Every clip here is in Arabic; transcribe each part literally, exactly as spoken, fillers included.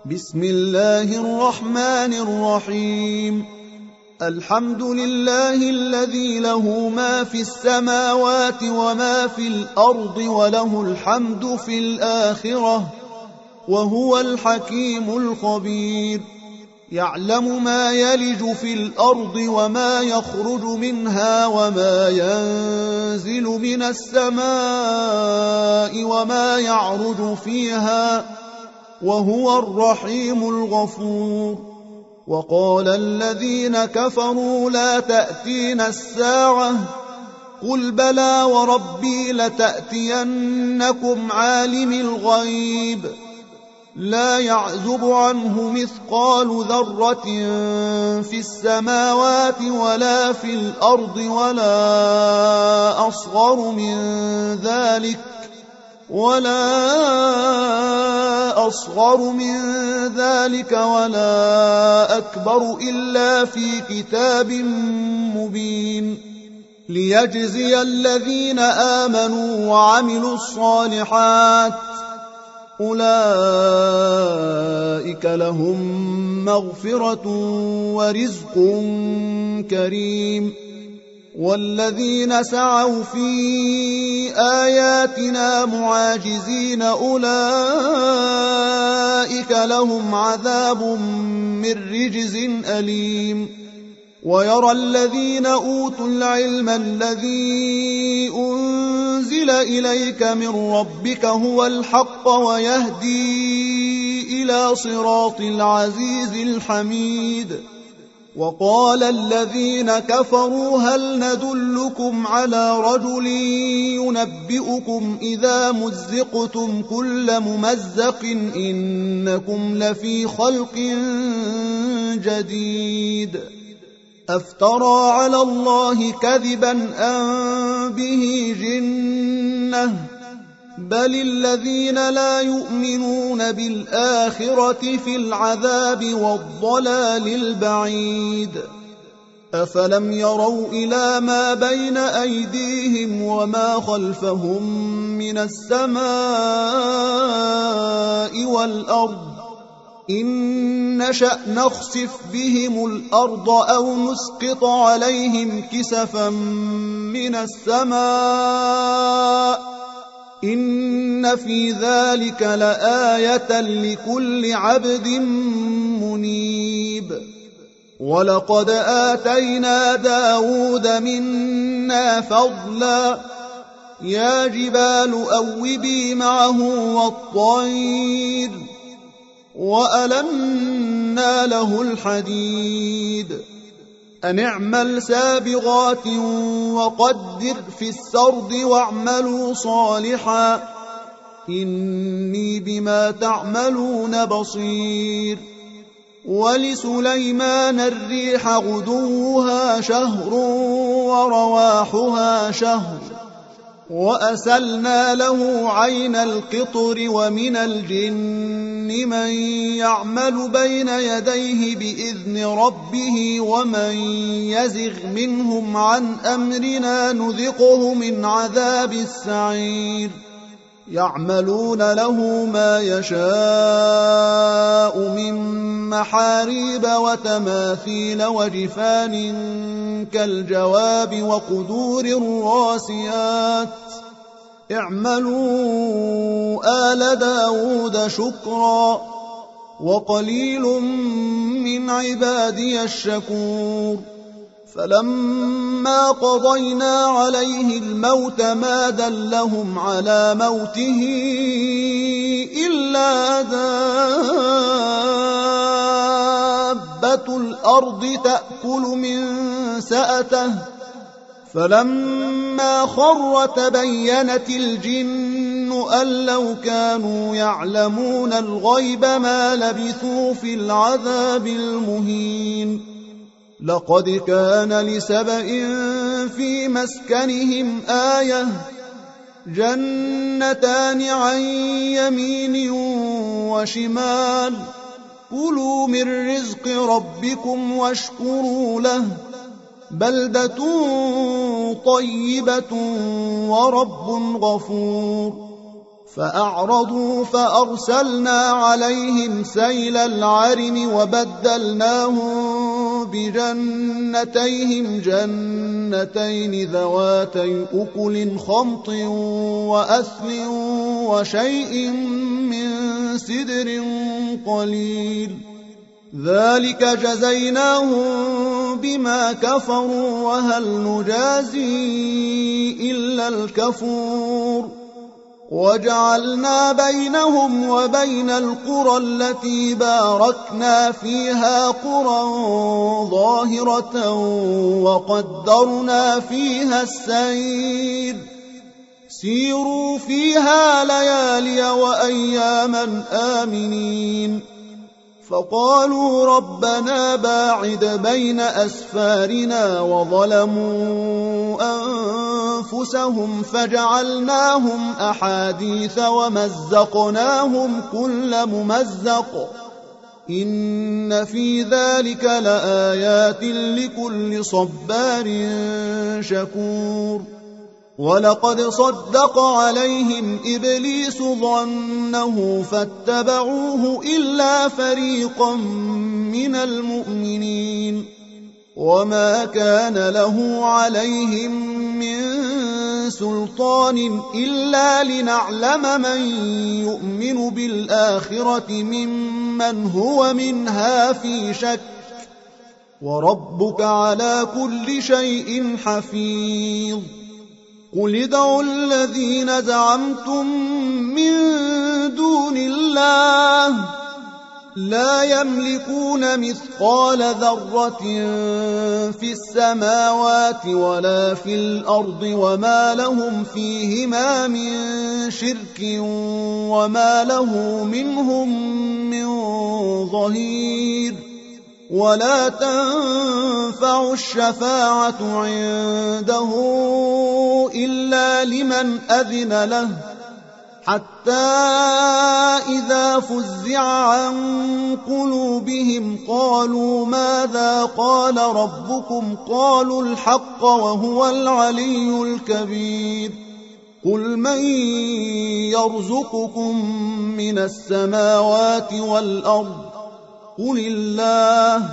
بسم الله الرحمن الرحيم. الحمد لله الذي له ما في السماوات وما في الأرض وله الحمد في الآخرة وهو الحكيم الخبير. يعلم ما يلج في الأرض وما يخرج منها وما ينزل من السماء وما يعرج فيها وهو الرحيم الغفور. وقال الذين كفروا لا تأتينا الساعة قل بلى وربي لتأتينكم عالم الغيب لا يعزب عنه مثقال ذرة في السماوات ولا في الأرض ولا أصغر من ذلك ولا أصغر من ذلك ولا أكبر إلا في كتاب مبين ليجزي الذين آمنوا وعملوا الصالحات أولئك لهم مغفرة ورزق كريم. والذين سعوا في آياتنا معاجزين أولئك لهم عذاب من رجز أليم. ويرى الذين أوتوا العلم الذي أنزل إليك من ربك هو الحق ويهدي إلى صراط العزيز الحميد. وقال الذين كفروا هل ندلكم على رجل ينبئكم إذا مزقتم كل ممزق إنكم لفي خلق جديد أفترى على الله كذبا أم به جنة بل الذين لا يؤمنون بالآخرة في العذاب والضلال البعيد. أفلم يروا إلى ما بين أيديهم وما خلفهم من السماء والأرض إن نشأ نخسف بهم الأرض أو نسقط عليهم كسفا من السماء إن في ذلك لآية لكل عبد منيب. ولقد آتينا داود منا فضلا يا جبال أوبي معه والطير وألنا له الحديد أن اعمل سابغات وقدر في السرد واعملوا صالحا إني بما تعملون بصير. ولسليمان الريح غدوها شهر ورواحها شهر وأسلنا له عين القطر ومن الجن من يعمل بين يديه بإذن ربه ومن يزغ منهم عن أمرنا نذقه من عذاب السعير. يعملون له ما يشاء من محاريب وتماثيل وجفان كالجواب وقدور الراسيات اعملوا آل داود شكرا وقليل من عبادي الشكور. فلما قضينا عليه الموت ما دلهم على موته إلا دابة الأرض تأكل من سأته فلما خر تبينت الجن أن لو كانوا يعلمون الغيب ما لبثوا في العذاب المهين. لقد كان لسبإ في مسكنهم آية جنتان عن يمين وشمال كلوا من رزق ربكم واشكروا له بلدة طيبة ورب غفور. فأعرضوا فأرسلنا عليهم سيل العرم وبدلناهم بجنتيهم جنتين ذواتي أكل خمط وأثل وشيء من سدر قليل ذلك جزيناهم بما كفروا وهل نجازي إلا الكفور وجعلنا بينهم وبين القرى التي باركنا فيها قرى ظاهرة وقدرنا فيها السير سيروا فيها ليالي وأياما آمنين فقالوا ربنا باعد بين أسفارنا وظلموا أنفسهم فجعلناهم أحاديث ومزقناهم كل ممزق إن في ذلك لآيات لكل صبار شكور ولقد صدق عليهم إبليس ظنه فاتبعوه إلا فريقا من المؤمنين وما كان له عليهم من سلطان إلا لنعلم من يؤمن بالآخرة ممن هو منها في شك وربك على كل شيء حفيظ قل ادعوا الذين زعمتم من دون الله لا يملكون مثقال ذرة في السماوات ولا في الأرض وما لهم فيهما من شرك وما له منهم من ظهير ولا تنفع الشفاعة عنده إلا لمن أذن له حتى إذا فزع عن قلوبهم قالوا ماذا قال ربكم قالوا الحق وهو العلي الكبير قل من يرزقكم من السماوات والأرض قل الله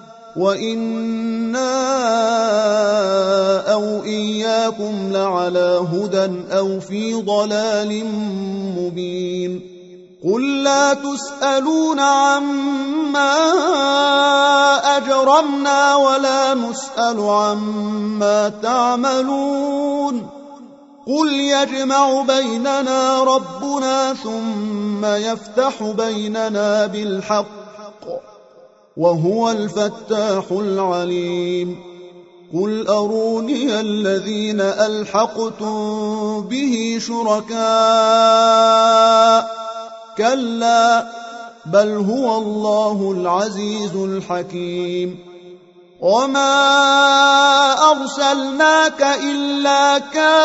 وإنا أو إياكم لعلى هدى أو في ضلال مبين قل لا تسألون عما أجرمنا ولا نسأل عما تعملون قل يجمع بيننا ربنا ثم يفتح بيننا بالحق وهو الفتاح العليم قل أروني الذين ألحقتم به شركاء كلا بل هو الله العزيز الحكيم وما أرسلناك إلا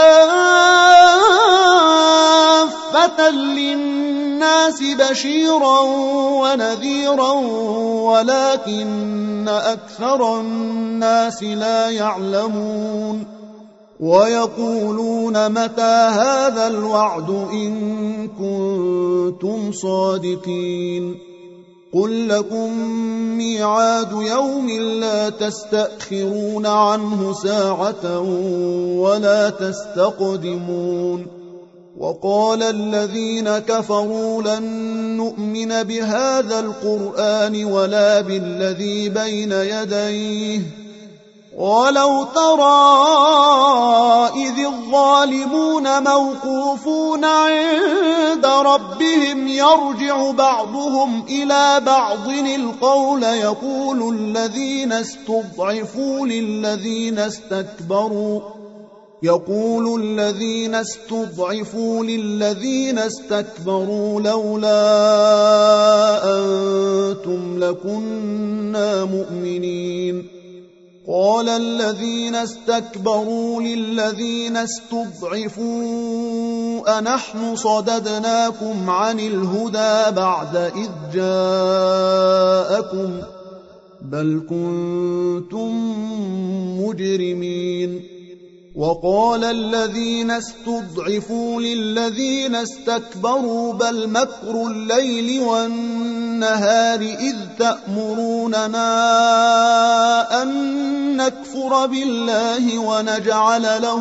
كافة للناس بشيرا ونذيرا ولكن أكثر الناس لا يعلمون ويقولون متى هذا الوعد إن كنتم صادقين قل لكم ميعاد يوم لا تستأخرون عنه ساعة ولا تستقدمون وقال الذين كفروا لن نؤمن بهذا القرآن ولا بالذي بين يديه ولو ترى إذ الظالمون موقوفون عند ربهم يرجع بعضهم إلى بعض القول يقول الذين استضعفوا للذين استكبروا يقول الذين استضعفوا للذين استكبروا لولا أنتم لكنا مؤمنين قال الذين استكبروا للذين استضعفوا أنحن صددناكم عن الهدى بعد إذ جاءكم بل كنتم مجرمين وقال الذين استضعفوا للذين استكبروا بل مكر الليل والنهار إذ تأمروننا أن نكفر بالله ونجعل له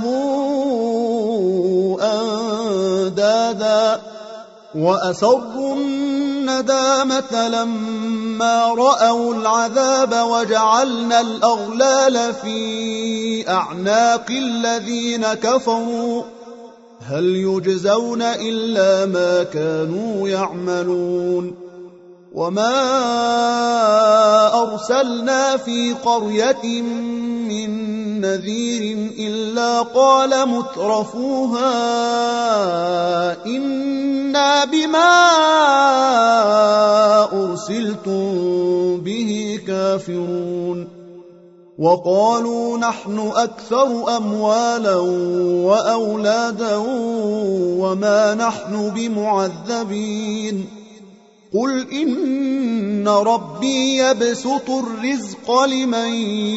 أندادا وأسروا الندامة لما رأوا العذاب وجعلنا الأغلال في أعناق الذين كفروا هل يجزون إلا ما كانوا يعملون وما أرسلنا في قرية من نذير إلا قال مترفوها إنا بما أرسلتم به كافرون وقالوا نحن أكثر أموالا وأولادا وما نحن بمعذبين قل إن ربي يبسط الرزق لمن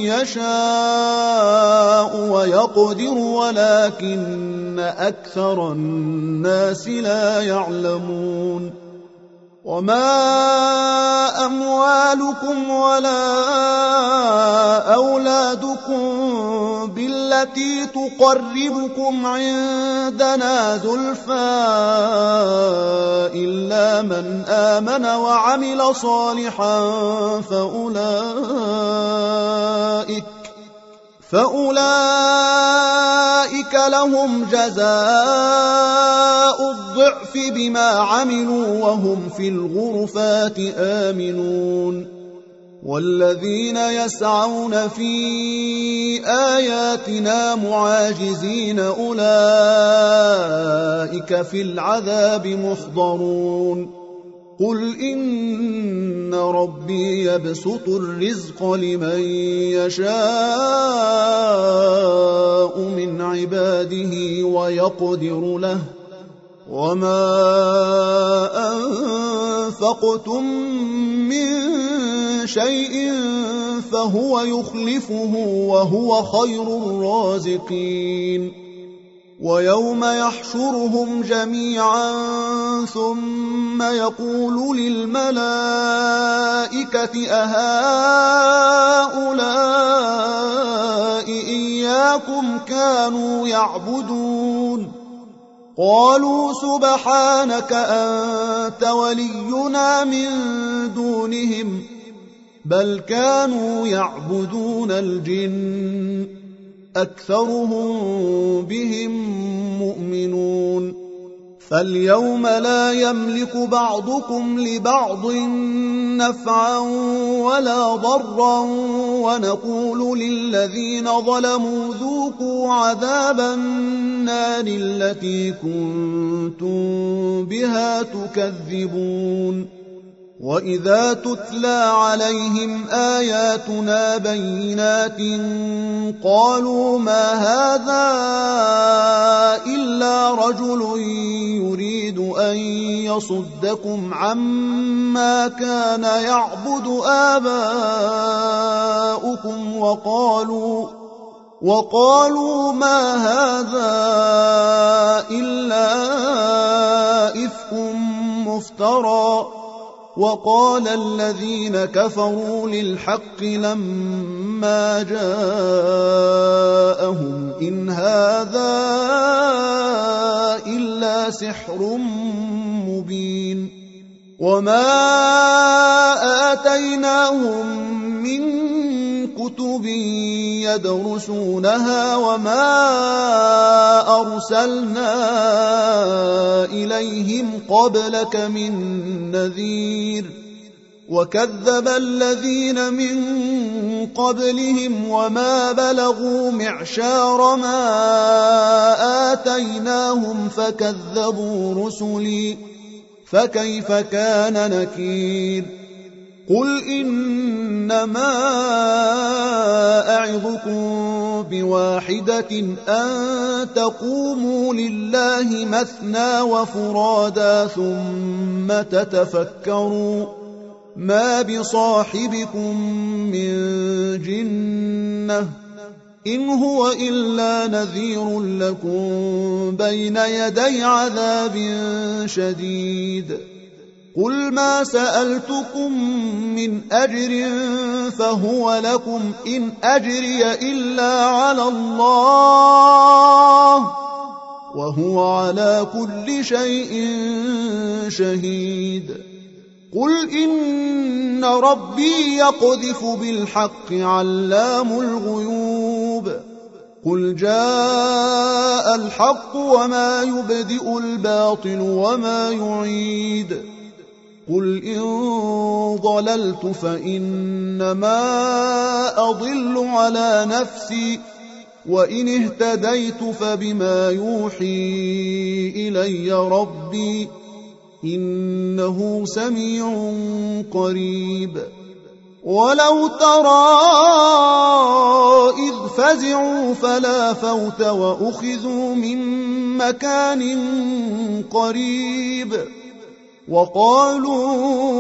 يشاء ويقدر ولكن أكثر الناس لا يعلمون وما أموالكم ولا أولادكم بالتي تقربكم عندنا زلفى إلا من آمن وعمل صالحا فأولئك فأولئك لهم جزاء الضعف بما عملوا وهم في الغرفات آمنون والذين يسعون في آياتنا معاجزين أولئك في العذاب محضرون قل إن ربي يبسط الرزق لمن يشاء من عباده ويقدر له وما أنفقتم من شيء فهو يخلفه وهو خير الرازقين ويوم يحشرهم جميعا ثم يقول للملائكة أهؤلاء إياكم كانوا يعبدون قالوا سبحانك أنت ولينا من دونهم بل كانوا يعبدون الجن أكثرهم بهم مؤمنون فاليوم لا يملك بعضكم لبعض نفعا ولا ضرا ونقول للذين ظلموا ذوقوا عذاب النار التي كنتم بها تكذبون وإذا تتلى عليهم آياتنا بينات قالوا ما هذا إلا رجل يريد أن يصدكم عما كان يعبد آباؤكم وقالوا وقالوا ما هذا إلا إفك مفترى وقال الذين كفروا للحق لما جاءهم إن هذا إلا سحر مبين وما آتيناهم من كتب يدرسونها وما أرسلنا إليهم قبلك من نذير وكذب الذين من قبلهم وما بلغوا معشار ما آتيناهم فكذبوا رسلي فكيف كان نكير قل إنما أعظكم بواحدة أن تقوموا لله مثنى وفرادا ثم تتفكروا ما بصاحبكم من جنة إن هو إلا نذير لكم بين يدي عذاب شديد قل ما سألتكم من أجر فهو لكم إن أجري إلا على الله وهو على كل شيء شهيد قل إن ربي يقذف بالحق علام الغيوب قل جاء الحق وما يبدئ الباطل وما يعيد قل إن ضللت فإنما أضل على نفسي وإن اهتديت فبما يوحي إلي ربي إنه سميع قريب ولو ترى إذ فزعوا فلا فوت وأخذوا من مكان قريب وقالوا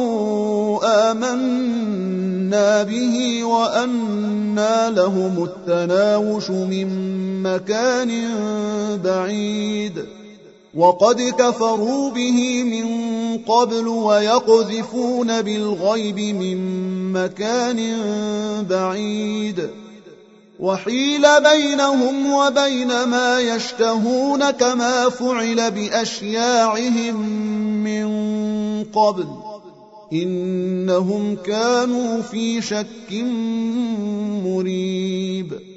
آمنا به وأنى لهم التناوش من مكان بعيد وقد كفروا به من قبل ويقذفون بالغيب من مكان بعيد وحيل بينهم وبين ما يشتهون كما فعل بأشياعهم من قبل إنهم كانوا في شك مريب